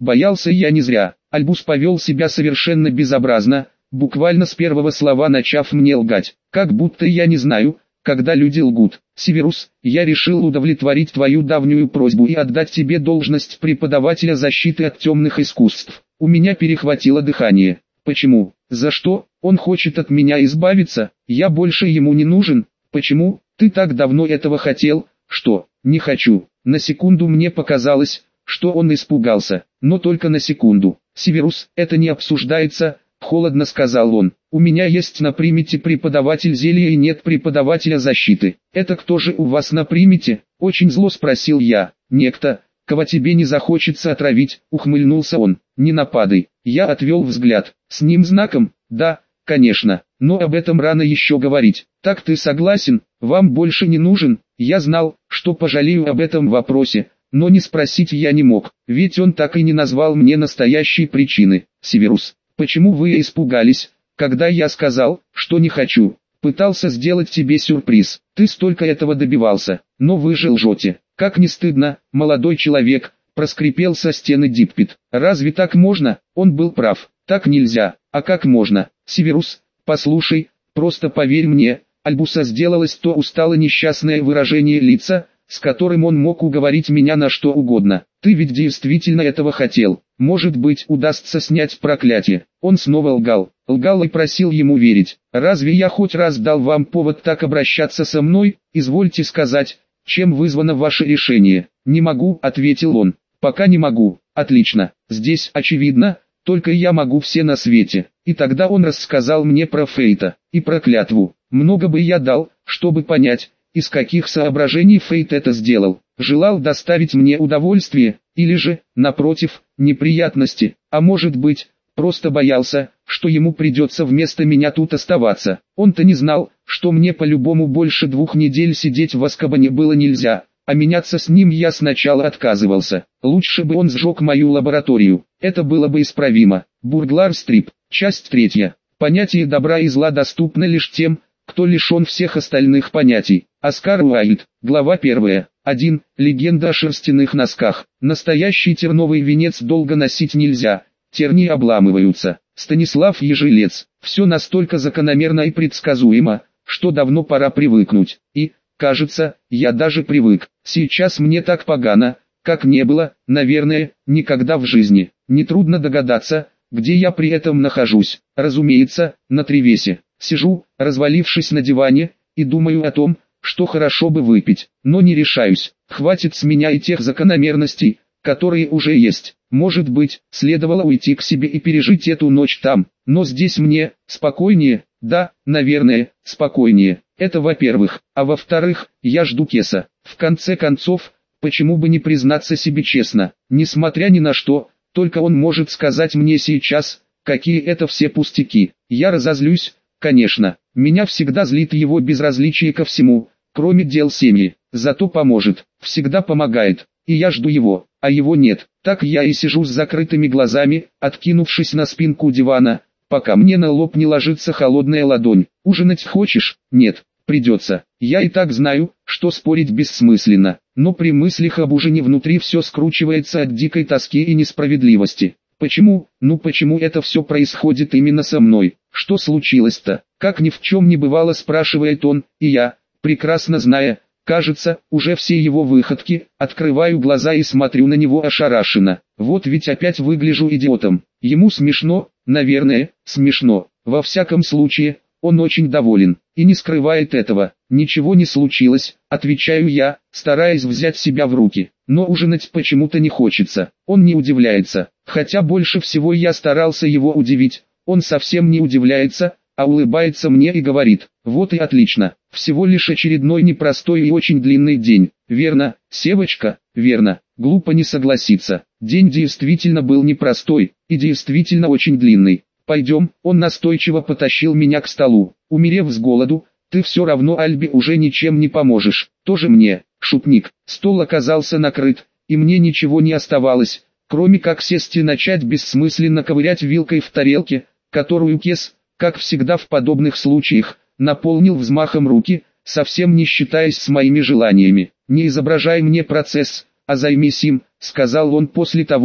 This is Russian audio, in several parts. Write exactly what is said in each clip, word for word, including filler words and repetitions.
Боялся я не зря. Альбус повел себя совершенно безобразно, буквально с первого слова начав мне лгать. Как будто я не знаю, когда люди лгут. Северус, я решил удовлетворить твою давнюю просьбу и отдать тебе должность преподавателя защиты от темных искусств. У меня перехватило дыхание. Почему? За что? Он хочет от меня избавиться? Я больше ему не нужен? Почему? Ты так давно этого хотел? Что? Не хочу. На секунду мне показалось, что он испугался, но только на секунду. Северус, это не обсуждается, холодно сказал он. У меня есть на примете преподаватель зелья и нет преподавателя защиты. Это кто же у вас на примете? Очень зло спросил я. Некто, кого тебе не захочется отравить, ухмыльнулся он. Не нападай. Я отвел взгляд. С ним знаком? Да, конечно, но об этом рано еще говорить. Так ты согласен? Вам больше не нужен? Я знал, что пожалею об этом вопросе, но не спросить я не мог, ведь он так и не назвал мне настоящие причины. Северус, почему вы испугались, когда я сказал, что не хочу? Пытался сделать тебе сюрприз. Ты столько этого добивался, но вы же лжете. Как не стыдно, молодой человек, проскрипел со стены Диппет. Разве так можно? Он был прав. Так нельзя. А как можно? Северус, послушай, просто поверь мне. Альбуса сделалось то устало несчастное выражение лица, с которым он мог уговорить меня на что угодно. Ты ведь действительно этого хотел. Может быть, удастся снять проклятие. Он снова лгал. Лгал и просил ему верить. Разве я хоть раз дал вам повод так обращаться со мной? Извольте сказать, чем вызвано ваше решение. Не могу, ответил он. Пока не могу. Отлично. Здесь очевидно, только я могу все на свете. И тогда он рассказал мне про Фейта и про клятву. Много бы я дал, чтобы понять, из каких соображений Фейт это сделал. Желал доставить мне удовольствие, или же, напротив, неприятности, а может быть, просто боялся, что ему придется вместо меня тут оставаться. Он-то не знал, что мне по-любому больше двух недель сидеть в Азкабане было нельзя, а меняться с ним я сначала отказывался. Лучше бы он сжег мою лабораторию, это было бы исправимо. Бурглар Стрип, часть третья. Понятие добра и зла доступно лишь тем, кто лишен всех остальных понятий. Оскар Уайльд, глава первая. один. Легенда о шерстяных носках. Настоящий терновый венец долго носить нельзя, тернии обламываются. Станислав Ежелец. Все настолько закономерно и предсказуемо, что давно пора привыкнуть. И, кажется, я даже привык. Сейчас мне так погано, как не было, наверное, никогда в жизни. Нетрудно догадаться, где я при этом нахожусь. Разумеется, на Тревесе. Сижу, развалившись на диване, и думаю о том, что хорошо бы выпить, но не решаюсь. Хватит с меня и тех закономерностей, которые уже есть. Может быть, следовало уйти к себе и пережить эту ночь там, но здесь мне спокойнее, да, наверное, спокойнее. Это во-первых, а во-вторых, я жду Кеса. В конце концов, почему бы не признаться себе честно, несмотря ни на что, только он может сказать мне сейчас, какие это все пустяки. Я разозлюсь, конечно, меня всегда злит его безразличие ко всему, кроме дел семьи, зато поможет, всегда помогает, и я жду его, а его нет. Так я и сижу с закрытыми глазами, откинувшись на спинку дивана, пока мне на лоб не ложится холодная ладонь. Ужинать хочешь? Нет, придется. Я и так знаю, что спорить бессмысленно, но при мыслях об ужине внутри все скручивается от дикой тоски и несправедливости. Почему, ну почему это все происходит именно со мной? Что случилось-то? Как ни в чем не бывало, спрашивает он, и я, прекрасно зная, кажется, уже все его выходки, открываю глаза и смотрю на него ошарашенно. Вот ведь опять выгляжу идиотом. Ему смешно, наверное, смешно. Во всяком случае, он очень доволен, и не скрывает этого. Ничего не случилось, отвечаю я, стараясь взять себя в руки. Но ужинать почему-то не хочется. Он не удивляется, хотя больше всего я старался его удивить. Он совсем не удивляется, а улыбается мне и говорит: вот и отлично, всего лишь очередной непростой и очень длинный день. Верно, Севочка, верно, глупо не согласиться. День действительно был непростой, и действительно очень длинный. Пойдем, он настойчиво потащил меня к столу. Умерев с голоду, ты все равно Альбе уже ничем не поможешь, тоже мне, шутник. Стол оказался накрыт, и мне ничего не оставалось, кроме как сесть и начать бессмысленно ковырять вилкой в тарелке, которую Кес, как всегда в подобных случаях, наполнил взмахом руки, совсем не считаясь с моими желаниями. «Не изображай мне процесс, а займись им», — сказал он после того,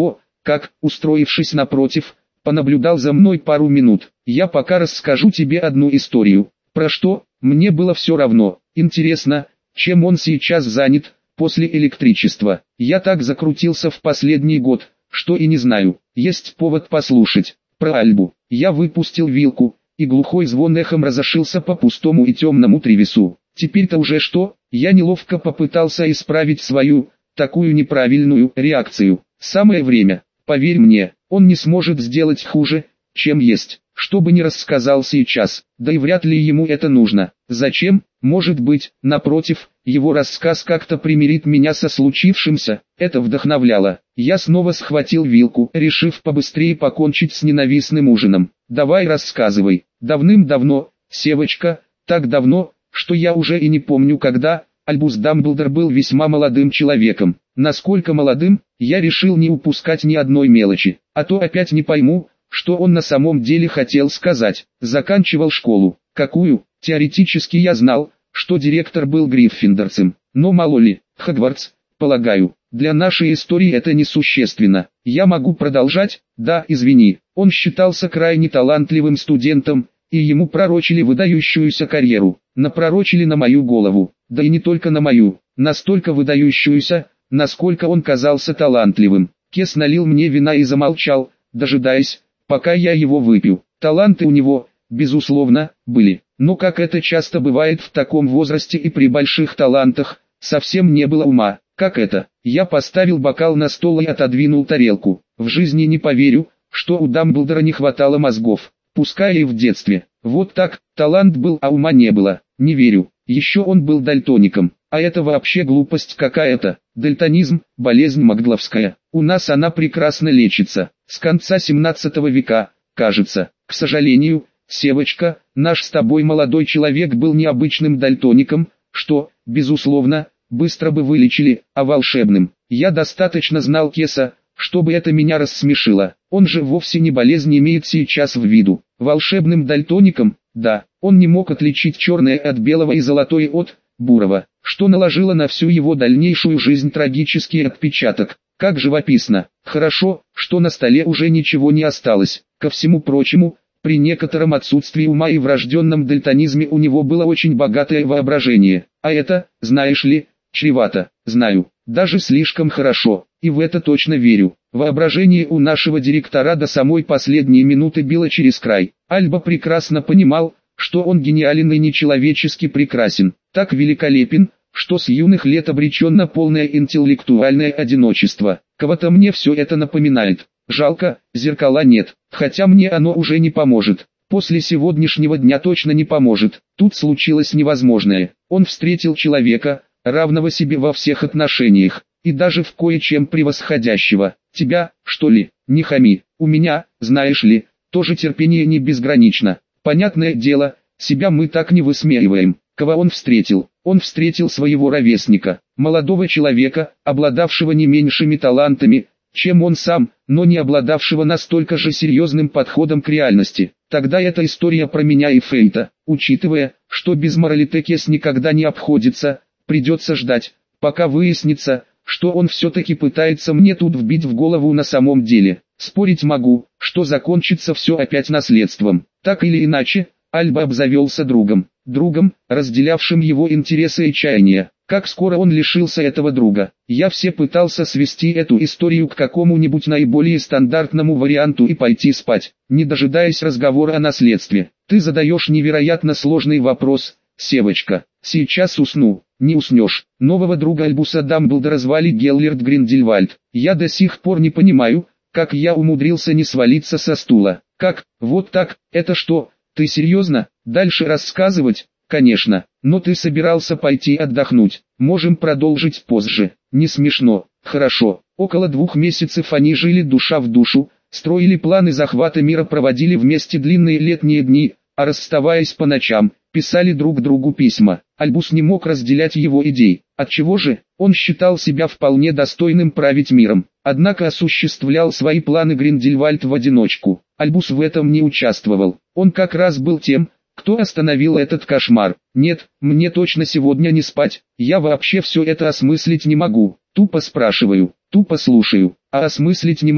как, устроившись напротив, понаблюдал за мной пару минут. Я пока расскажу тебе одну историю. Про что? Мне было все равно. Интересно, чем он сейчас занят, после электричества. Я так закрутился в последний год, что и не знаю. Есть повод послушать. Про Альбу. Я выпустил вилку, и глухой звон эхом разошелся по пустому и темному тревесу. Теперь-то уже что? Я неловко попытался исправить свою, такую неправильную, реакцию. Самое время. Поверь мне, он не сможет сделать хуже, чем есть, что бы ни рассказал сейчас, да и вряд ли ему это нужно. Зачем? Может быть, напротив, его рассказ как-то примирит меня со случившимся. Это вдохновляло. Я снова схватил вилку, решив побыстрее покончить с ненавистным ужином. Давай рассказывай. Давным-давно, Севочка, так давно, что я уже и не помню когда, Альбус Дамблдор был весьма молодым человеком. Насколько молодым, я решил не упускать ни одной мелочи, а то опять не пойму, что он на самом деле хотел сказать. Заканчивал школу. Какую? Теоретически я знал, что директор был гриффиндорцем, но мало ли, Хогвартс, полагаю, для нашей истории это несущественно. Я могу продолжать? Да, извини. Он считался крайне талантливым студентом, и ему пророчили выдающуюся карьеру. Напророчили на мою голову, да и не только на мою, настолько выдающуюся, насколько он казался талантливым. Кес налил мне вина и замолчал, дожидаясь, пока я его выпью. Таланты у него, безусловно, были, но как это часто бывает в таком возрасте и при больших талантах, совсем не было ума. Как это? Я поставил бокал на стол и отодвинул тарелку. В жизни не поверю, что у Дамблдора не хватало мозгов, пускай и в детстве. Вот так, талант был, а ума не было. Не верю. Еще он был дальтоником, а это вообще глупость какая-то. Дальтонизм – болезнь магловская. У нас она прекрасно лечится, с конца семнадцатого века, кажется. К сожалению, Севочка, наш с тобой молодой человек был необычным дальтоником, что, безусловно, быстро бы вылечили, а волшебным. Я достаточно знал Кеса, чтобы это меня рассмешило. Он же вовсе не болезнь имеет сейчас в виду. Волшебным дальтоником, да, он не мог отличить черное от белого и золотое от бурого, что наложило на всю его дальнейшую жизнь трагический отпечаток. Как живописно. Хорошо, что на столе уже ничего не осталось. Ко всему прочему, при некотором отсутствии ума и врожденном дальтонизме у него было очень богатое воображение. А это, знаешь ли, чревато. Знаю, даже слишком хорошо, и в это точно верю. Воображение у нашего директора до самой последней минуты било через край. Альба прекрасно понимал, что он гениален и нечеловечески прекрасен, так великолепен, что с юных лет обречен на полное интеллектуальное одиночество. Кого-то мне все это напоминает. Жалко, зеркала нет, хотя мне оно уже не поможет. После сегодняшнего дня точно не поможет. Тут случилось невозможное. Он встретил человека, равного себе во всех отношениях, и даже в кое-чем превосходящего. Тебя, что ли, не хами. У меня, знаешь ли, тоже терпение не безгранично. Понятное дело, себя мы так не высмеиваем. Кого он встретил? Он встретил своего ровесника, молодого человека, обладавшего не меньшими талантами, чем он сам, но не обладавшего настолько же серьезным подходом к реальности. Тогда эта история про меня и Фейта, учитывая, что без моралите Кес никогда не обходится, придется ждать, пока выяснится, что он все-таки пытается мне тут вбить в голову на самом деле. Спорить могу, что закончится все опять наследством. Так или иначе, Альба обзавелся другом, другом, разделявшим его интересы и чаяния. Как скоро он лишился этого друга, я все пытался свести эту историю к какому-нибудь наиболее стандартному варианту и пойти спать, не дожидаясь разговора о наследстве. Ты задаешь невероятно сложный вопрос, Севочка. Сейчас усну, не уснешь. Нового друга Альбуса Дамблдора звали Геллерд Гриндельвальд. Я до сих пор не понимаю, как я умудрился не свалиться со стула. Как, вот так, это что, ты серьезно? Дальше рассказывать? Конечно, но ты собирался пойти отдохнуть. Можем продолжить позже. Не смешно. Хорошо. Около двух месяцев они жили душа в душу, строили планы захвата мира, проводили вместе длинные летние дни, а расставаясь по ночам, писали друг другу письма. Альбус не мог разделять его идей. Отчего же? Он считал себя вполне достойным править миром. Однако осуществлял свои планы Гриндельвальд в одиночку. Альбус в этом не участвовал. Он как раз был тем, кто остановил этот кошмар. Нет, мне точно сегодня не спать. Я вообще все это осмыслить не могу. Тупо спрашиваю, тупо слушаю, а осмыслить не могу.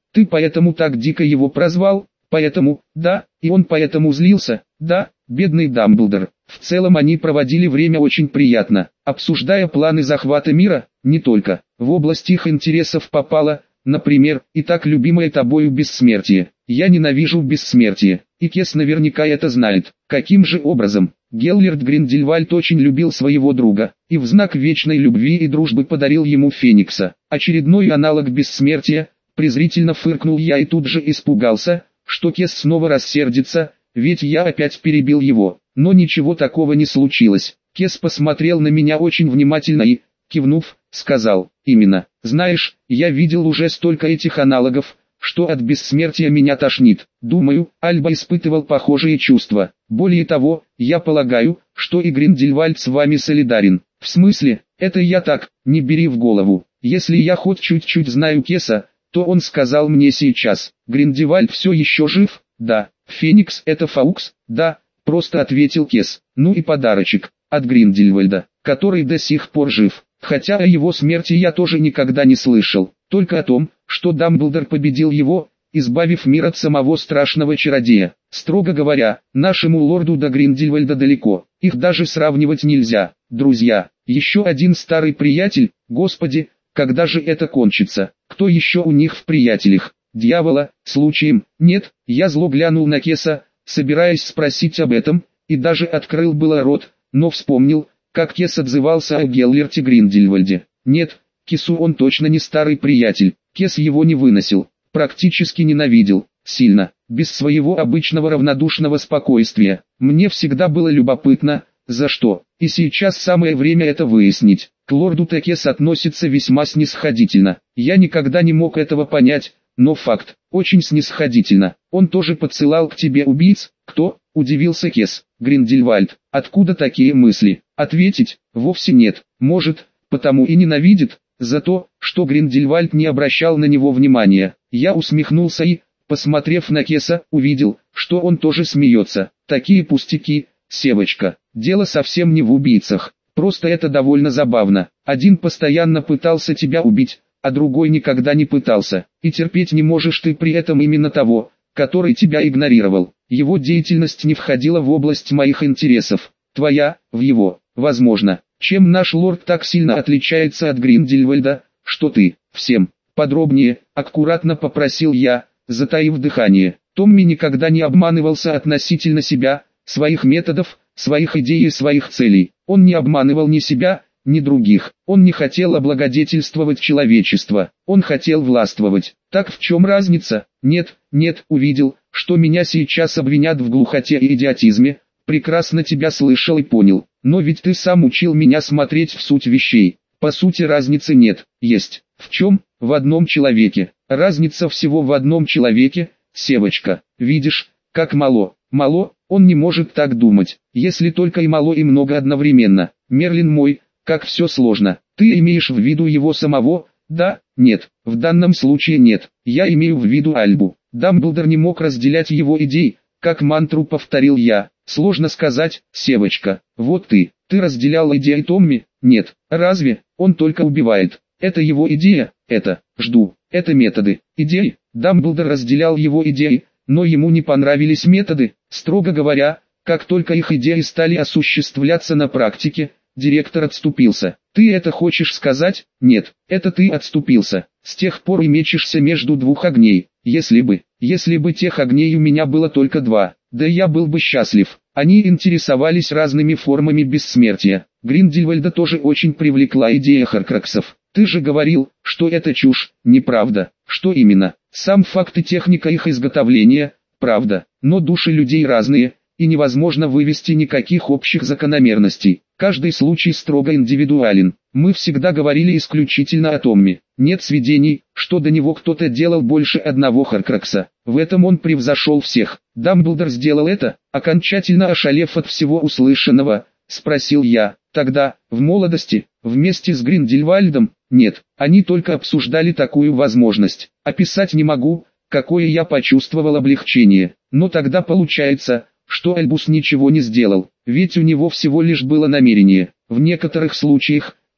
Ты поэтому так дико его прозвал? Поэтому, да, и он поэтому злился, да, бедный Дамблдор. В целом они проводили время очень приятно, обсуждая планы захвата мира, не только. В область их интересов попало, например, и так любимое тобою бессмертие. Я ненавижу бессмертие, и Кес наверняка это знает. Каким же образом? Геллерд Гриндельвальд очень любил своего друга, и в знак вечной любви и дружбы подарил ему Феникса. Очередной аналог бессмертия, презрительно фыркнул я и тут же испугался, что Кес снова рассердится, ведь я опять перебил его. Но ничего такого не случилось. Кес посмотрел на меня очень внимательно и, кивнув, сказал: «Именно. Знаешь, я видел уже столько этих аналогов, что от бессмертия меня тошнит. Думаю, Альба испытывал похожие чувства. Более того, я полагаю, что и Гриндельвальд с вами солидарен». «В смысле? Это я так, не бери в голову. Если я хоть чуть-чуть знаю Кеса, то он сказал мне сейчас. Гриндельвальд все еще жив?» «Да». «Феникс это Фаукс?» «Да», просто ответил Кес. «Ну и подарочек от Гриндельвальда, который до сих пор жив. Хотя о его смерти я тоже никогда не слышал, только о том, что Дамблдор победил его, избавив мир от самого страшного чародея. Строго говоря, нашему лорду до Гриндельвальда далеко, их даже сравнивать нельзя. Друзья, еще один старый приятель, господи, когда же это кончится? Кто еще у них в приятелях? Дьявола, случаем? Нет». Я зло глянул на Кеса, собираясь спросить об этом, и даже открыл было рот, но вспомнил, как Кес отзывался о Геллерте Гриндельвальде. Нет, Кесу он точно не старый приятель. Кес его не выносил, практически ненавидел, сильно, без своего обычного равнодушного спокойствия. Мне всегда было любопытно, за что, и сейчас самое время это выяснить. К лорду-то Кес относится весьма снисходительно. Я никогда не мог этого понять, но факт, очень снисходительно. Он тоже подсылал к тебе убийц? Кто? Удивился Кес. Гриндельвальд. Откуда такие мысли? Ответить, вовсе нет. Может, потому и ненавидит, за то, что Гриндельвальд не обращал на него внимания. Я усмехнулся и, посмотрев на Кеса, увидел, что он тоже смеется. Такие пустяки, Севочка. Дело совсем не в убийцах. Просто это довольно забавно. Один постоянно пытался тебя убить, а другой никогда не пытался. И терпеть не можешь ты при этом именно того, который тебя игнорировал. Его деятельность не входила в область моих интересов. Твоя, в его. Возможно. Чем наш лорд так сильно отличается от Гриндельвальда, что ты, всем, подробнее, аккуратно попросил я, затаив дыхание. Томми никогда не обманывался относительно себя, своих методов, своих идей и своих целей. Он не обманывал ни себя, ни других. Он не хотел облагодетельствовать человечество. Он хотел властвовать. Так в чем разница? Нет, нет, увидел, что меня сейчас обвинят в глухоте и идиотизме. Прекрасно тебя слышал и понял. Но ведь ты сам учил меня смотреть в суть вещей. По сути разницы нет. Есть. В чем? В одном человеке. Разница всего в одном человеке, Севочка. Видишь, как мало. Мало, он не может так думать. Если только и мало и много одновременно. Мерлин мой, как все сложно. Ты имеешь в виду его самого? Да, нет. В данном случае нет. Я имею в виду Альбу. Дамблдор не мог разделять его идей, как мантру повторил я. Сложно сказать, Севочка. Вот ты, ты разделял идеи Томми? Нет. Разве? Он только убивает. Это его идея, это, жду, это методы. Идеи? Дамблдор разделял его идеи, но ему не понравились методы. Строго говоря, как только их идеи стали осуществляться на практике, директор отступился. Ты это хочешь сказать? Нет, это ты отступился. С тех пор и мечешься между двух огней. Если бы, если бы тех огней у меня было только два, да я был бы счастлив. Они интересовались разными формами бессмертия. Гриндельвальда тоже очень привлекла идея хоркроксов. Ты же говорил, что это чушь, неправда. Что именно? Сам факт и техника их изготовления, правда. Но души людей разные, и невозможно вывести никаких общих закономерностей. Каждый случай строго индивидуален. Мы всегда говорили исключительно о Томми. Нет сведений, что до него кто-то делал больше одного хоркрокса. В этом он превзошел всех. Дамблдор сделал это, окончательно ошалев от всего услышанного, спросил я. Тогда, в молодости, вместе с Гриндельвальдом, нет, они только обсуждали такую возможность. Описать не могу, какое я почувствовал облегчение. Но тогда получается, что Альбус ничего не сделал, ведь у него всего лишь было намерение. В некоторых случаях,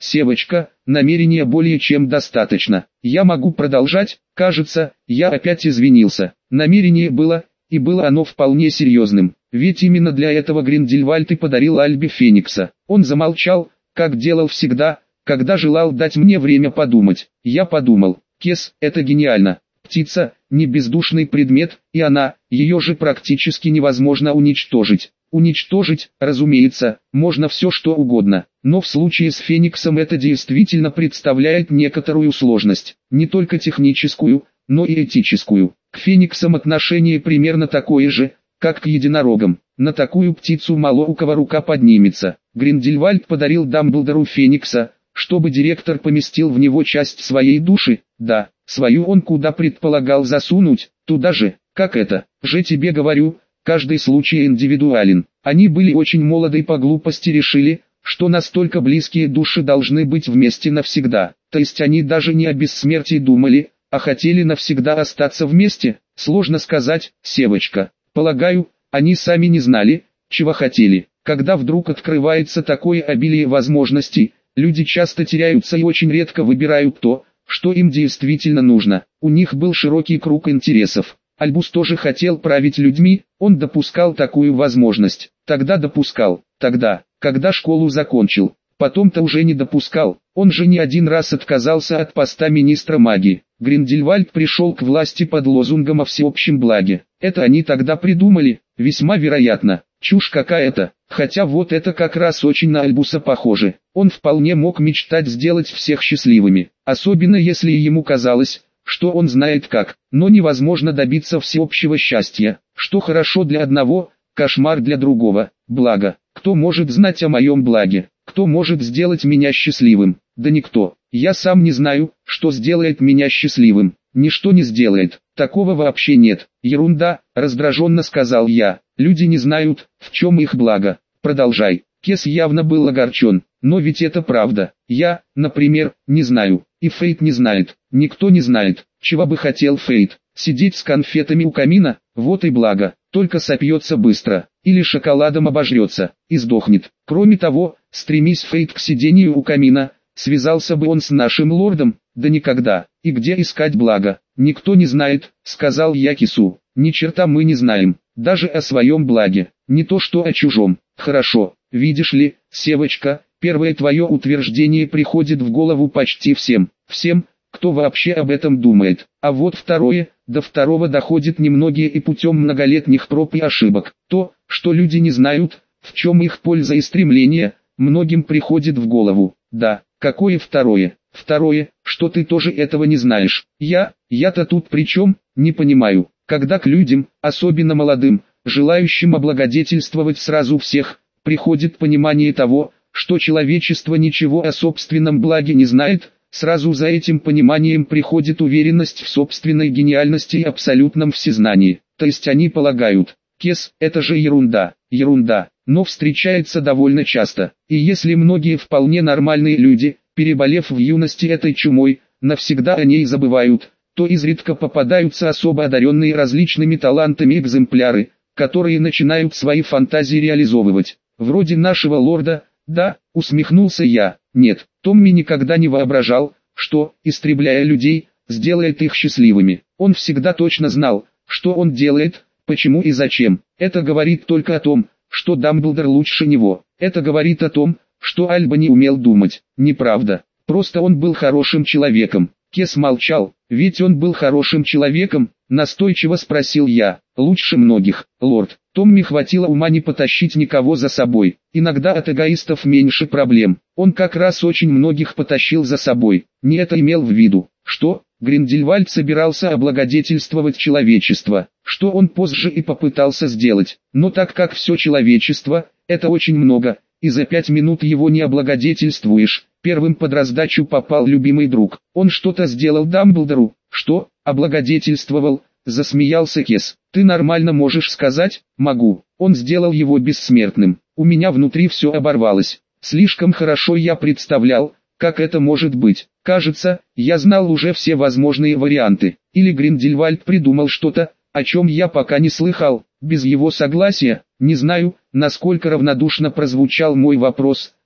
Севочка, намерения более чем достаточно. Я могу продолжать? Кажется, я опять извинился. Намерение было, и было оно вполне серьезным. Ведь именно для этого Гриндельвальд и подарил Альбе Феникса. Он замолчал, как делал всегда, когда желал дать мне время подумать. Я подумал, Кес, это гениально. Птица, не бездушный предмет, и она, ее же практически невозможно уничтожить. Уничтожить, разумеется, можно все что угодно, но в случае с Фениксом это действительно представляет некоторую сложность, не только техническую, но и этическую. К Фениксам отношение примерно такое же, как к единорогам. На такую птицу мало у кого рука поднимется. Гриндельвальд подарил Дамблдору Феникса, чтобы директор поместил в него часть своей души, да, свою он куда предполагал засунуть, туда же, как это, же тебе говорю, каждый случай индивидуален. Они были очень молоды и по глупости решили, что настолько близкие души должны быть вместе навсегда. То есть они даже не о бессмертии думали, а хотели навсегда остаться вместе. Сложно сказать, Севочка. Полагаю, они сами не знали, чего хотели. Когда вдруг открывается такое обилие возможностей, люди часто теряются и очень редко выбирают то, что им действительно нужно. У них был широкий круг интересов. Альбус тоже хотел править людьми, он допускал такую возможность. Тогда допускал, тогда, когда школу закончил. Потом-то уже не допускал, он же не один раз отказался от поста министра магии. Гриндельвальд пришел к власти под лозунгом о всеобщем благе. Это они тогда придумали, весьма вероятно. Чушь какая-то, хотя вот это как раз очень на Альбуса похоже. Он вполне мог мечтать сделать всех счастливыми, особенно если ему казалось, что он знает как, но невозможно добиться всеобщего счастья, что хорошо для одного, кошмар для другого. Благо, кто может знать о моем благе, кто может сделать меня счастливым? Да никто. Я сам не знаю, что сделает меня счастливым. Ничто не сделает, такого вообще нет. Ерунда, раздраженно сказал я. Люди не знают, в чем их благо. Продолжай. Кес явно был огорчен, но ведь это правда. Я, например, не знаю, и Фейт не знает. Никто не знает, чего бы хотел Фейт. Сидеть с конфетами у камина, вот и благо, только сопьется быстро, или шоколадом обожрется, и сдохнет. Кроме того, стремись Фейт к сидению у камина, связался бы он с нашим лордом, да никогда. И где искать благо, никто не знает, сказал я Кису. Ни черта мы не знаем, даже о своем благе, не то что о чужом. Хорошо, видишь ли, Севочка, первое твое утверждение приходит в голову почти всем, всем, кто вообще об этом думает. А вот второе, до второго доходит немногие и путем многолетних проб и ошибок. То, что люди не знают, в чем их польза и стремление, многим приходит в голову. Да, какое второе? Второе, что ты тоже этого не знаешь. Я, я-то тут при чем, не понимаю. Когда к людям, особенно молодым, желающим облагодетельствовать сразу всех, приходит понимание того, что человечество ничего о собственном благе не знает, сразу за этим пониманием приходит уверенность в собственной гениальности и абсолютном всезнании. То есть они полагают, Кес, это же ерунда, ерунда, но встречается довольно часто. И если многие вполне нормальные люди, переболев в юности этой чумой, навсегда о ней забывают, то изредка попадаются особо одаренные различными талантами экземпляры, которые начинают свои фантазии реализовывать. Вроде нашего лорда, да, усмехнулся я. Нет, Томми никогда не воображал, что, истребляя людей, сделает их счастливыми. Он всегда точно знал, что он делает, почему и зачем. Это говорит только о том, что Дамблдор лучше него. Это говорит о том, что Альба не умел думать. Неправда. Просто он был хорошим человеком. Кес молчал. Ведь он был хорошим человеком, настойчиво спросил я. Лучше многих, лорд. Томми хватило ума не потащить никого за собой. Иногда от эгоистов меньше проблем. Он как раз очень многих потащил за собой. Не это имел в виду. Что? Гриндельвальд собирался облагодетельствовать человечество, что он позже и попытался сделать. Но так как все человечество, это очень много, и за пять минут его не облагодетельствуешь. Первым под раздачу попал любимый друг. Он что-то сделал Дамблдору. Что? Облагодетельствовал? Засмеялся Кес. Ты нормально можешь сказать? Могу. Он сделал его бессмертным. У меня внутри все оборвалось. Слишком хорошо я представлял, как это может быть. Кажется, я знал уже все возможные варианты. Или Гриндельвальд придумал что-то, о чем я пока не слыхал. Без его согласия, не знаю, насколько равнодушно прозвучал мой вопрос,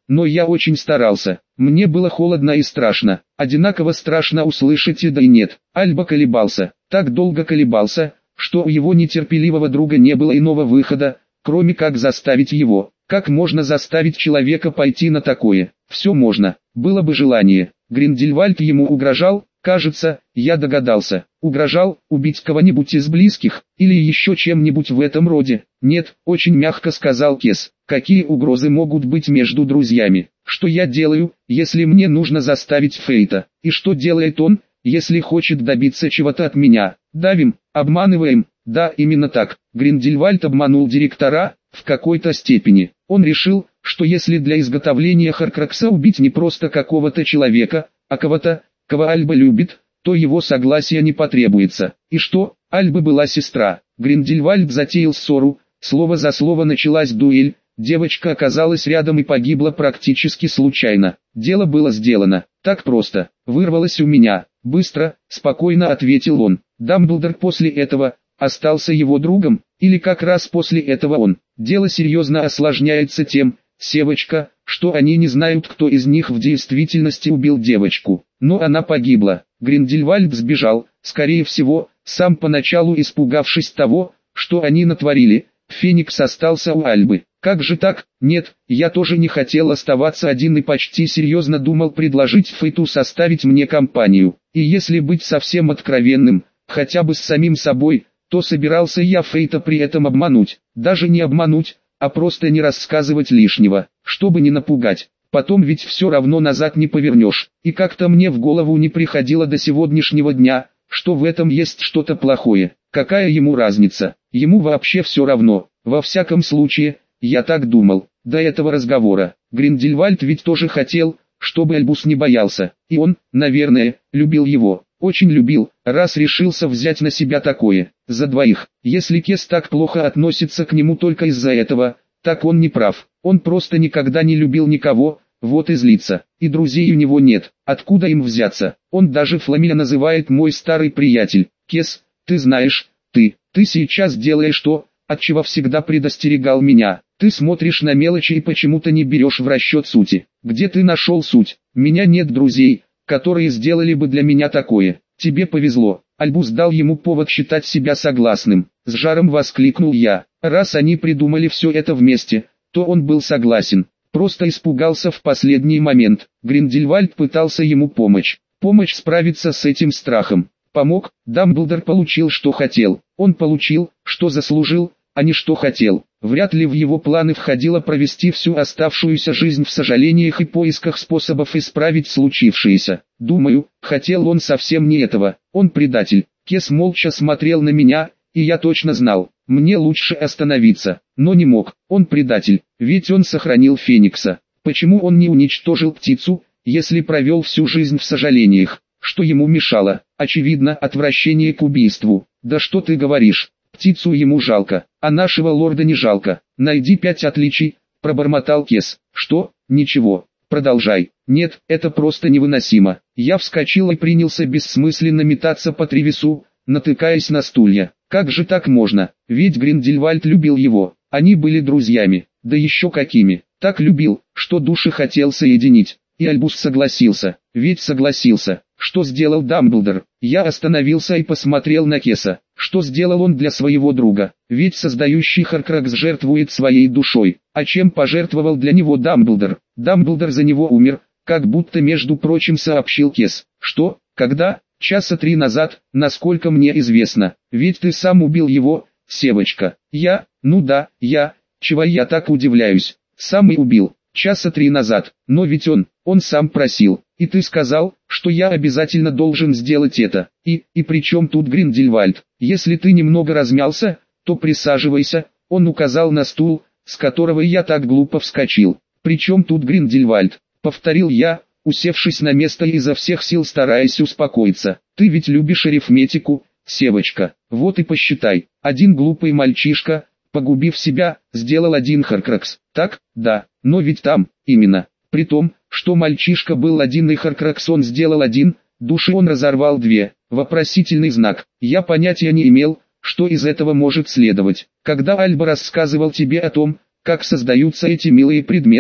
но я очень старался. Мне было холодно и страшно. Одинаково страшно услышать и да и нет. Альба колебался, так долго колебался, что у его нетерпеливого друга не было иного выхода, кроме как заставить его. Как можно заставить человека пойти на такое? Все можно, было бы желание. Гриндельвальд ему угрожал, кажется, я догадался. Угрожал убить кого-нибудь из близких, или еще чем-нибудь в этом роде. Нет, очень мягко сказал Кес. Какие угрозы могут быть между друзьями? Что я делаю, если мне нужно заставить Фейта? И что делает он, если хочет добиться чего-то от меня? Давим, обманываем. Да, именно так. Гриндельвальд обманул директора, в какой-то степени. Он решил, что если для изготовления Хоркрокса убить не просто какого-то человека, а кого-то, кого Альба любит, то его согласия не потребуется. И что, Альбы была сестра. Гриндельвальд затеял ссору, слово за слово началась дуэль, девочка оказалась рядом и погибла практически случайно. Дело было сделано, так просто, вырвалось у меня. Быстро, спокойно ответил он. Дамблдор после этого остался его другом, или как раз после этого он. Дело серьезно осложняется тем, Севочка, что они не знают, кто из них в действительности убил девочку. Но она погибла. Гриндельвальд сбежал, скорее всего, сам поначалу испугавшись того, что они натворили. Феникс остался у Альбы. Как же так? Нет, я тоже не хотел оставаться один и почти серьезно думал предложить Фейту составить мне компанию. И если быть совсем откровенным, хотя бы с самим собой, то собирался я Фейта при этом обмануть. Даже не обмануть, а просто не рассказывать лишнего, чтобы не напугать. Потом ведь все равно назад не повернешь. И как-то мне в голову не приходило до сегодняшнего дня, что в этом есть что-то плохое. Какая ему разница? Ему вообще все равно. Во всяком случае, я так думал. До этого разговора. Гриндельвальд ведь тоже хотел, чтобы Альбус не боялся. И он, наверное, любил его. Очень любил, раз решился взять на себя такое. За двоих. Если Кес так плохо относится к нему только из-за этого, так он не прав. Он просто никогда не любил никого, вот и злится. И друзей у него нет. Откуда им взяться? Он даже Фламеля называет мой старый приятель. Кес, ты знаешь, ты, ты сейчас делаешь то, от чего всегда предостерегал меня. Ты смотришь на мелочи и почему-то не берешь в расчет сути. Где ты нашел суть? Меня нет друзей, которые сделали бы для меня такое. Тебе повезло. Альбус дал ему повод считать себя согласным. С жаром воскликнул я. Раз они придумали все это вместе, то он был согласен. Просто испугался в последний момент. Гриндельвальд пытался ему помочь. Помочь справиться с этим страхом. Помог. Дамблдор получил, что хотел. Он получил, что заслужил, а не что хотел. Вряд ли в его планы входило провести всю оставшуюся жизнь в сожалениях и поисках способов исправить случившееся. Думаю, хотел он совсем не этого. Он предатель. Кес молча смотрел на меня, и я точно знал, мне лучше остановиться. Но не мог. Он предатель, ведь он сохранил Феникса. Почему он не уничтожил птицу, если провел всю жизнь в сожалениях? Что ему мешало? Очевидно, отвращение к убийству. Да что ты говоришь? Птицу ему жалко, а нашего лорда не жалко. Найди пять отличий, пробормотал Кес. Что? Ничего. Продолжай. Нет, это просто невыносимо. Я вскочил и принялся бессмысленно метаться по Тревису, натыкаясь на стулья. Как же так можно? Ведь Гриндельвальд любил его. Они были друзьями. Да еще какими. Так любил, что души хотел соединить. И Альбус согласился. Ведь согласился. Что сделал Дамблдор? Я остановился и посмотрел на Кеса. Что сделал он для своего друга? Ведь создающий Хоркрокс жертвует своей душой. А чем пожертвовал для него Дамблдор? Дамблдор за него умер, как будто между прочим сообщил Кес. Что? Когда? Часа три назад, насколько мне известно. Ведь ты сам убил его, Севочка. Я? Ну да, я. Чего я так удивляюсь? Сам и убил. Часа три назад. Но ведь он, он сам просил. И ты сказал, что я обязательно должен сделать это. И, и при чем тут Гриндельвальд? Если ты немного размялся, то присаживайся. Он указал на стул, с которого я так глупо вскочил. При чем тут Гриндельвальд? Повторил я, усевшись на место и изо всех сил стараясь успокоиться. Ты ведь любишь арифметику, Севочка. Вот и посчитай. Один глупый мальчишка, погубив себя, сделал один Хоркрокс. Так? Да. Но ведь там, именно. При том, что мальчишка был один и Хоркрокс он сделал один, души он разорвал две. Вопросительный знак. Я понятия не имел, что из этого может следовать. Когда Альба рассказывал тебе о том, как создаются эти милые предметы,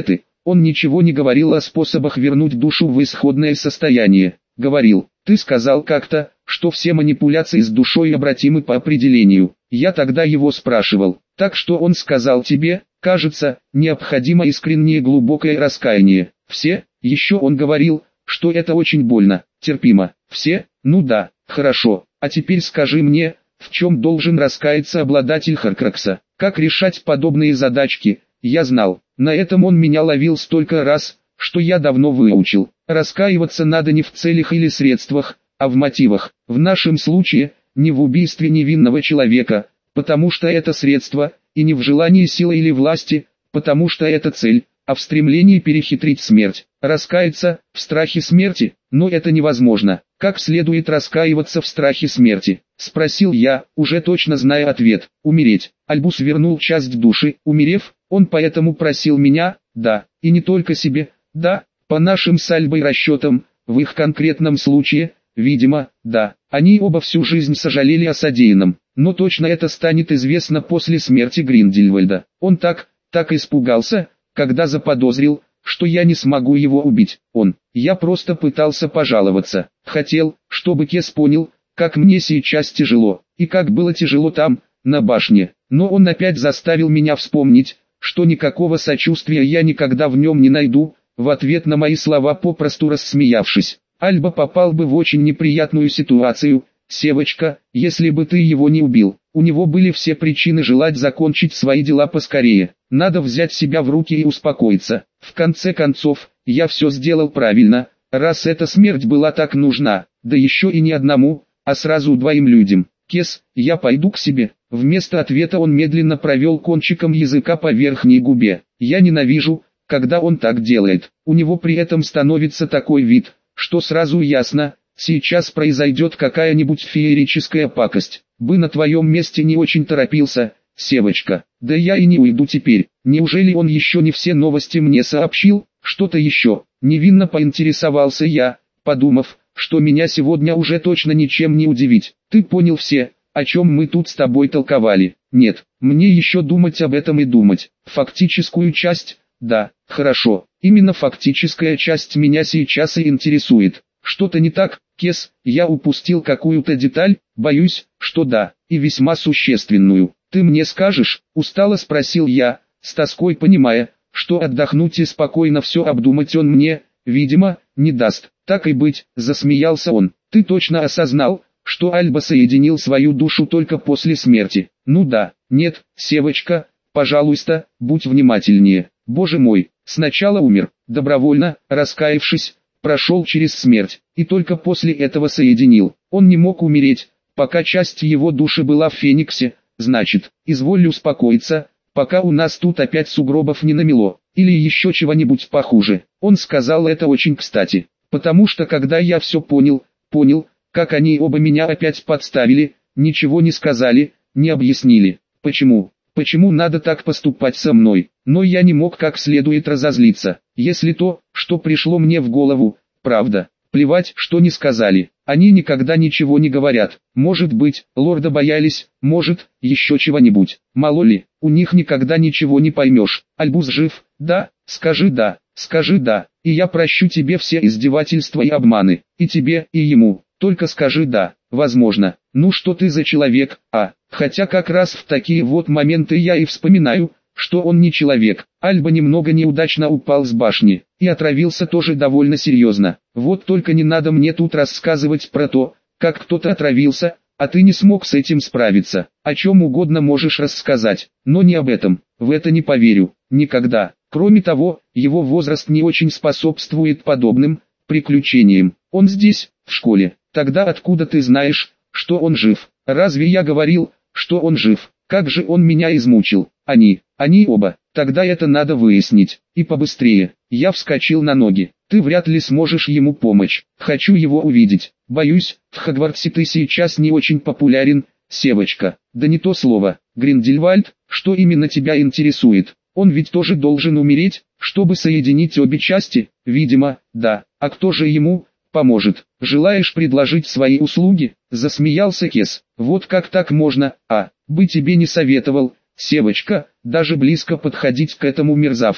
Он ничего не говорил о способах вернуть душу в исходное состояние. Говорил: ты сказал как-то, что все манипуляции с душой обратимы по определению. Я тогда его спрашивал: так что он сказал тебе? Кажется, необходимо искреннее глубокое раскаяние. Все? Еще он говорил, что это очень больно, терпимо. Все? Ну да, хорошо. А теперь скажи мне, в чем должен раскаяться обладатель Хоркрокса? Как решать подобные задачки? Я знал. На этом он меня ловил столько раз, что я давно выучил. Раскаиваться надо не в целях или средствах, а в мотивах. В нашем случае, не в убийстве невинного человека, потому что это средство, и не в желании силы или власти, потому что это цель, а в стремлении перехитрить смерть. Раскаяться в страхе смерти, но это невозможно. Как следует раскаиваться в страхе смерти? Спросил я, уже точно зная ответ. Умереть. Альбус вернул часть души. Умерев, он поэтому просил меня, да, и не только себе, да, по нашим с Альбой расчетам, в их конкретном случае, видимо, да. Они оба всю жизнь сожалели о содеянном, но точно это станет известно после смерти Гриндельвальда. Он так, так испугался, когда заподозрил, что я не смогу его убить. Он, я просто пытался пожаловаться. Хотел, чтобы Кес понял, как мне сейчас тяжело, и как было тяжело там, на башне. Но он опять заставил меня вспомнить, что никакого сочувствия я никогда в нем не найду, в ответ на мои слова попросту рассмеявшись. Альба попал бы в очень неприятную ситуацию, Севочка, если бы ты его не убил. У него были все причины желать закончить свои дела поскорее. Надо взять себя в руки и успокоиться. В конце концов, я все сделал правильно, раз эта смерть была так нужна, да еще и не одному, а сразу двоим людям. Кес, я пойду к себе. Вместо ответа он медленно провел кончиком языка по верхней губе. Я ненавижу, когда он так делает. У него при этом становится такой вид, что сразу ясно, сейчас произойдет какая-нибудь феерическая пакость. Бы на твоем месте не очень торопился, Севочка. Да я и не уйду теперь. Неужели он еще не все новости мне сообщил? Что-то еще? Невинно поинтересовался я, подумав, что меня сегодня уже точно ничем не удивить. Ты понял все, о чем мы тут с тобой толковали? Нет, мне еще думать об этом и думать. Фактическую часть? Да, хорошо. Именно фактическая часть меня сейчас и интересует. Что-то не так, Кес, я упустил какую-то деталь? Боюсь, что да, и весьма существенную. Ты мне скажешь? Устало спросил я, с тоской понимая, что отдохнуть и спокойно все обдумать он мне, видимо, не даст. Так и быть, засмеялся он. Ты точно осознал, что Альба соединил свою душу только после смерти? Ну да, нет, Севочка, пожалуйста, будь внимательнее. Боже мой, сначала умер, добровольно, раскаявшись, прошел через смерть, и только после этого соединил. Он не мог умереть, пока часть его души была в Фениксе, значит, изволь успокоиться, пока у нас тут опять сугробов не намело, или еще чего-нибудь похуже. Он сказал это очень кстати, потому что когда я все понял, понял, как они оба меня опять подставили, ничего не сказали, не объяснили, почему. Почему надо так поступать со мной? Но я не мог как следует разозлиться, если то, что пришло мне в голову, правда. Плевать, что не сказали. Они никогда ничего не говорят. Может быть, лорда боялись, может, еще чего-нибудь. Мало ли, у них никогда ничего не поймешь. Альбус жив? Да, скажи да, скажи да, и я прощу тебе все издевательства и обманы. И тебе, и ему. Только скажи да, возможно. Ну что ты за человек, а? Хотя как раз в такие вот моменты я и вспоминаю, что он не человек. Альба немного неудачно упал с башни, и отравился тоже довольно серьезно. Вот только не надо мне тут рассказывать про то, как кто-то отравился, а ты не смог с этим справиться. О чем угодно можешь рассказать, но не об этом. В это не поверю, никогда. Кроме того, его возраст не очень способствует подобным приключениям. Он здесь, в школе. Тогда откуда ты знаешь, что он жив? Разве я говорил, что он жив? Как же он меня измучил? Они, они оба. Тогда это надо выяснить. И побыстрее. Я вскочил на ноги. Ты вряд ли сможешь ему помочь. Хочу его увидеть. Боюсь, в Хогвартсе ты сейчас не очень популярен, Севочка. Да не то слово. Гриндельвальд, что именно тебя интересует? Он ведь тоже должен умереть, чтобы соединить обе части? Видимо, да. А кто же ему поможет? Желаешь предложить свои услуги? Засмеялся Кес. Вот как так можно, а? Бы тебе не советовал, Севочка, даже близко подходить к этому мерзавцу.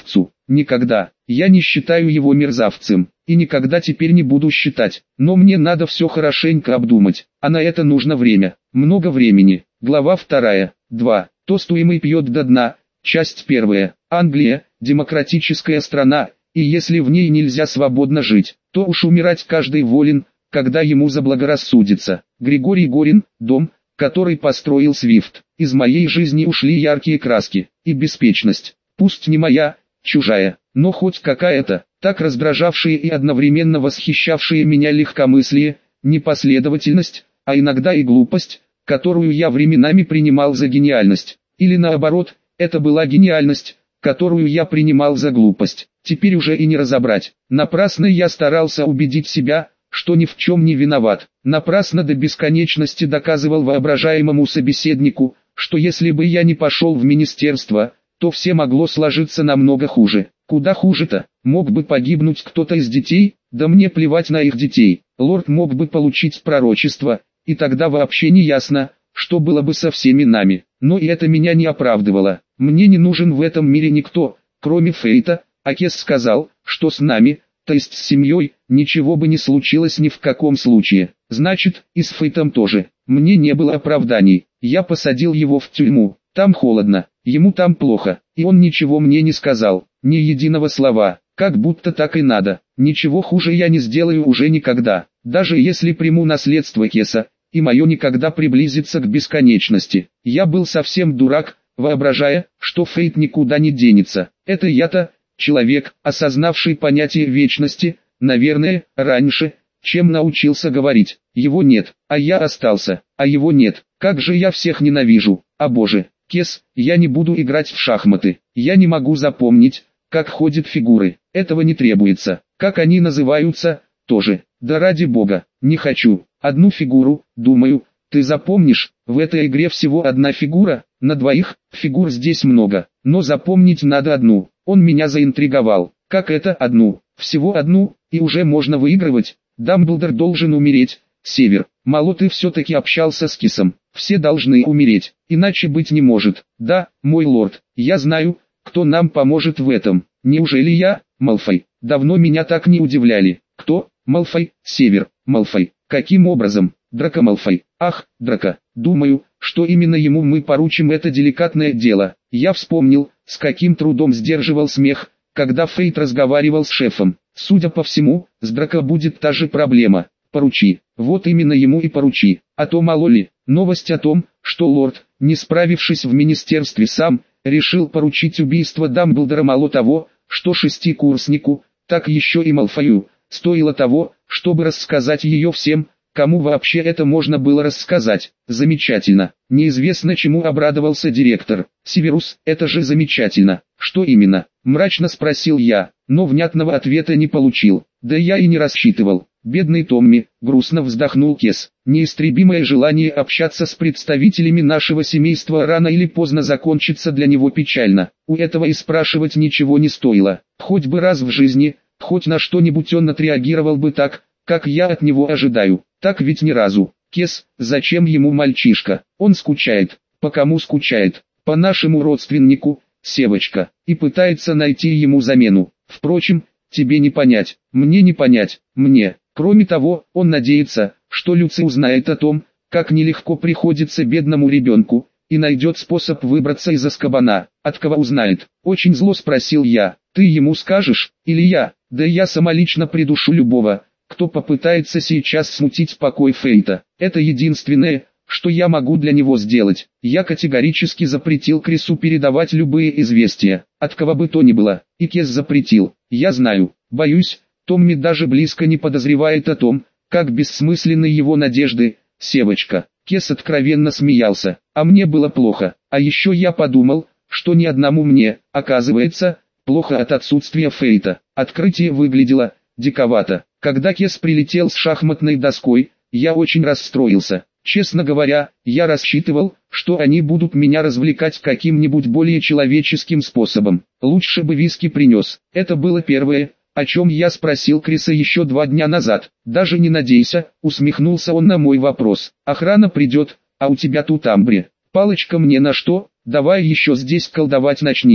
Никогда. Я не считаю его мерзавцем. И никогда теперь не буду считать. Но мне надо все хорошенько обдумать. А на это нужно время. Много времени. Глава вторая. два. Тоствуемый пьет до дна. Часть первая. Англия – демократическая страна, и если в ней нельзя свободно жить, то уж умирать каждый волен, когда ему заблагорассудится. Григорий Горин, дом, который построил Свифт. Из моей жизни ушли яркие краски и беспечность. Пусть не моя, чужая, но хоть какая-то, так раздражавшие и одновременно восхищавшие меня легкомыслие, непоследовательность, а иногда и глупость, которую я временами принимал за гениальность. Или наоборот, это была гениальность, которую я принимал за глупость. Теперь уже и не разобрать. Напрасно я старался убедить себя, что ни в чем не виноват. Напрасно до бесконечности доказывал воображаемому собеседнику, что если бы я не пошел в министерство, то все могло сложиться намного хуже. Куда хуже-то? Мог бы погибнуть кто-то из детей? Да мне плевать на их детей. Лорд мог бы получить пророчество, и тогда вообще не ясно, что было бы со всеми нами. Но и это меня не оправдывало. Мне не нужен в этом мире никто, кроме Фейта, а Кес сказал, что с нами, то есть с семьей, ничего бы не случилось ни в каком случае. Значит, и с Фейтом тоже. Мне не было оправданий. Я посадил его в тюрьму. Там холодно, ему там плохо, и он ничего мне не сказал, ни единого слова, как будто так и надо. Ничего хуже я не сделаю уже никогда, даже если приму наследство Кеса, и мое никогда приблизится к бесконечности. Я был совсем дурак, воображая, что Фейт никуда не денется. Это я-то, человек, осознавший понятие вечности, наверное, раньше, чем научился говорить. Его нет, а я остался, а его нет. Как же я всех ненавижу, а боже. Кес, я не буду играть в шахматы. Я не могу запомнить, как ходят фигуры. Этого не требуется. Как они называются, тоже. Да ради бога, не хочу. Одну фигуру, думаю, ты запомнишь. В этой игре всего одна фигура, на двоих, фигур здесь много. Но запомнить надо одну. Он меня заинтриговал. Как это одну? Всего одну, и уже можно выигрывать. Дамблдор должен умереть. Север, мало ты все-таки общался с Кисом. Все должны умереть, иначе быть не может. Да, мой лорд, я знаю, кто нам поможет в этом. Неужели я, Малфой? Давно меня так не удивляли. Кто? Малфой, Север, Малфой. Каким образом? Драко Малфой. Ах, Драко, думаю, что именно ему мы поручим это деликатное дело. Я вспомнил, с каким трудом сдерживал смех, когда Фейт разговаривал с шефом. Судя по всему, с Драко будет та же проблема. Поручи, вот именно ему и поручи, а то мало ли. Новость о том, что лорд, не справившись в министерстве сам, решил поручить убийство Дамблдора, мало того, что шестикурснику, так еще и Малфою, стоило того, чтобы рассказать ее всем, кому вообще это можно было рассказать. Замечательно. Неизвестно, чему обрадовался директор. Северус, это же замечательно. Что именно? Мрачно спросил я, но внятного ответа не получил. Да я и не рассчитывал. Бедный Томми, грустно вздохнул Кес. Неистребимое желание общаться с представителями нашего семейства рано или поздно закончится для него печально. У этого и спрашивать ничего не стоило. Хоть бы раз в жизни, хоть на что-нибудь он отреагировал бы так, как я от него ожидаю. Так ведь ни разу. Кес, зачем ему мальчишка? Он скучает. По кому скучает? По нашему родственнику, Севочка, и пытается найти ему замену. Впрочем, тебе не понять, мне не понять, мне. Кроме того, он надеется, что Люци узнает о том, как нелегко приходится бедному ребенку, и найдет способ выбраться из Азкабана. От кого узнает? Очень зло спросил я. Ты ему скажешь, или я? Да я самолично придушу любого, кто попытается сейчас смутить покой Фейта. Это единственное, что я могу для него сделать. Я категорически запретил Крису передавать любые известия, от кого бы то ни было. И Кес запретил. Я знаю, боюсь, Томми даже близко не подозревает о том, как бессмысленны его надежды. Севочка. Кес откровенно смеялся, а мне было плохо. А еще я подумал, что ни одному мне, оказывается, плохо от отсутствия Фейта. Открытие выглядело диковато. Когда Кес прилетел с шахматной доской, я очень расстроился. Честно говоря, я рассчитывал, что они будут меня развлекать каким-нибудь более человеческим способом. Лучше бы виски принес. Это было первое, о чем я спросил Криса еще два дня назад. Даже не надейся, усмехнулся он на мой вопрос. Охрана придет, а у тебя тут амбре. Палочка мне на что? Давай еще здесь колдовать начни.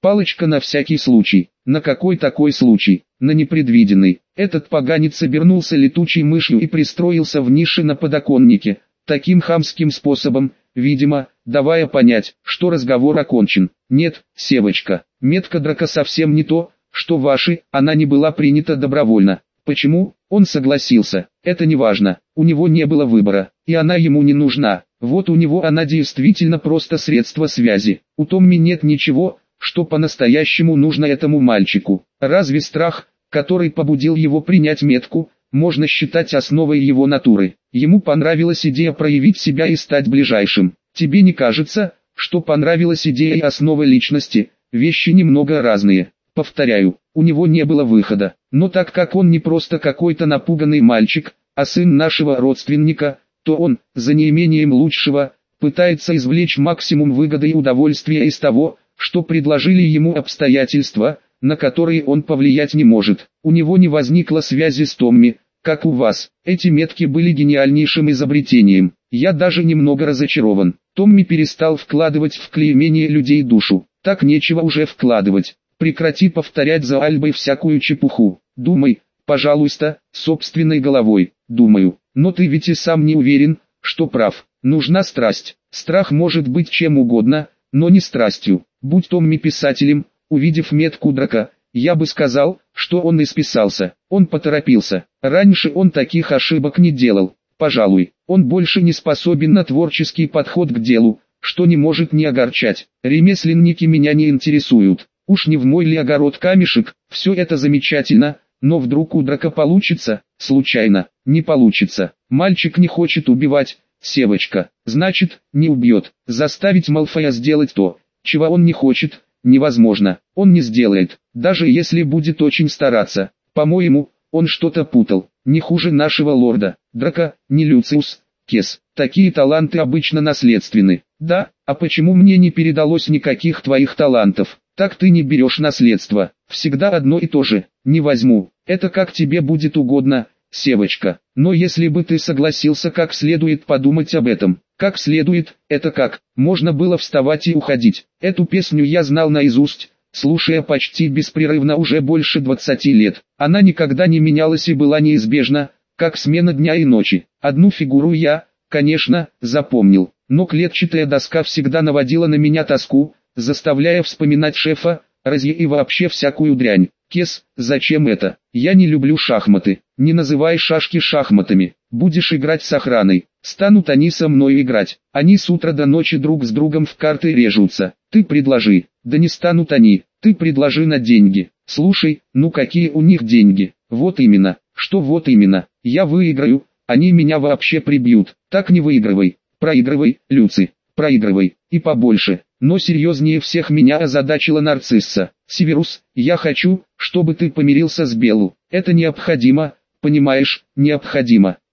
Палочка на всякий случай. На какой такой случай? На непредвиденный. Этот поганец обернулся летучей мышью и пристроился в нише на подоконнике. Таким хамским способом, видимо, давая понять, что разговор окончен. Нет, Севочка, метка драка совсем не то, что ваши, она не была принята добровольно. Почему? Он согласился. Это не важно. У него не было выбора, и она ему не нужна. Вот у него она действительно просто средство связи. У Томми нет ничего, что по-настоящему нужно этому мальчику. Разве страх, который побудил его принять метку, можно считать основой его натуры? Ему понравилась идея проявить себя и стать ближайшим. Тебе не кажется, что понравилась идея и основа личности? Вещи немного разные. Повторяю, у него не было выхода. Но так как он не просто какой-то напуганный мальчик, а сын нашего родственника, то он, за неимением лучшего, пытается извлечь максимум выгоды и удовольствия из того, что предложили ему обстоятельства, на которые он повлиять не может. У него не возникло связи с Томми, как у вас. Эти метки были гениальнейшим изобретением. Я даже немного разочарован. Томми перестал вкладывать в клеймение людей душу. Так нечего уже вкладывать. Прекрати повторять за Альбой всякую чепуху. Думай, пожалуйста, собственной головой. Думаю. Но ты ведь и сам не уверен, что прав. Нужна страсть. Страх может быть чем угодно, но не страстью. Будь Томми писателем, увидев метку драка, я бы сказал, что он исписался. Он поторопился. Раньше он таких ошибок не делал. Пожалуй, он больше не способен на творческий подход к делу, что не может не огорчать. Ремесленники меня не интересуют. Уж не в мой ли огород камешек, все это замечательно, но вдруг у драка получится, случайно, не получится. Мальчик не хочет убивать, Севочка, значит, не убьет. Заставить Малфоя сделать то, чего он не хочет, невозможно. Он не сделает, даже если будет очень стараться. По-моему, он что-то путал, не хуже нашего лорда. Драка, не Люциус, Кес. Такие таланты обычно наследственны. Да, а почему мне не передалось никаких твоих талантов? Так ты не берешь наследство. Всегда одно и то же. Не возьму. Это как тебе будет угодно, Севочка. Но если бы ты согласился как следует подумать об этом. Как следует, это как? Можно было вставать и уходить. Эту песню я знал наизусть, слушая почти беспрерывно уже больше двадцати лет. Она никогда не менялась и была неизбежна, как смена дня и ночи. Одну фигуру я, конечно, запомнил. Но клетчатая доска всегда наводила на меня тоску, заставляя вспоминать шефа, Розье и вообще всякую дрянь. Кес, зачем это? Я не люблю шахматы. Не называй шашки шахматами. Будешь играть с охраной. Станут они со мной играть. Они с утра до ночи друг с другом в карты режутся. Ты предложи. Да не станут они. Ты предложи на деньги. Слушай, ну какие у них деньги? Вот именно. Что вот именно? Я выиграю, они меня вообще прибьют. Так не выигрывай. Проигрывай, Люци. Проигрывай. И побольше. Но серьезнее всех меня озадачила нарцисса. Северус, я хочу, чтобы ты помирился с Беллу. Это необходимо, понимаешь, необходимо.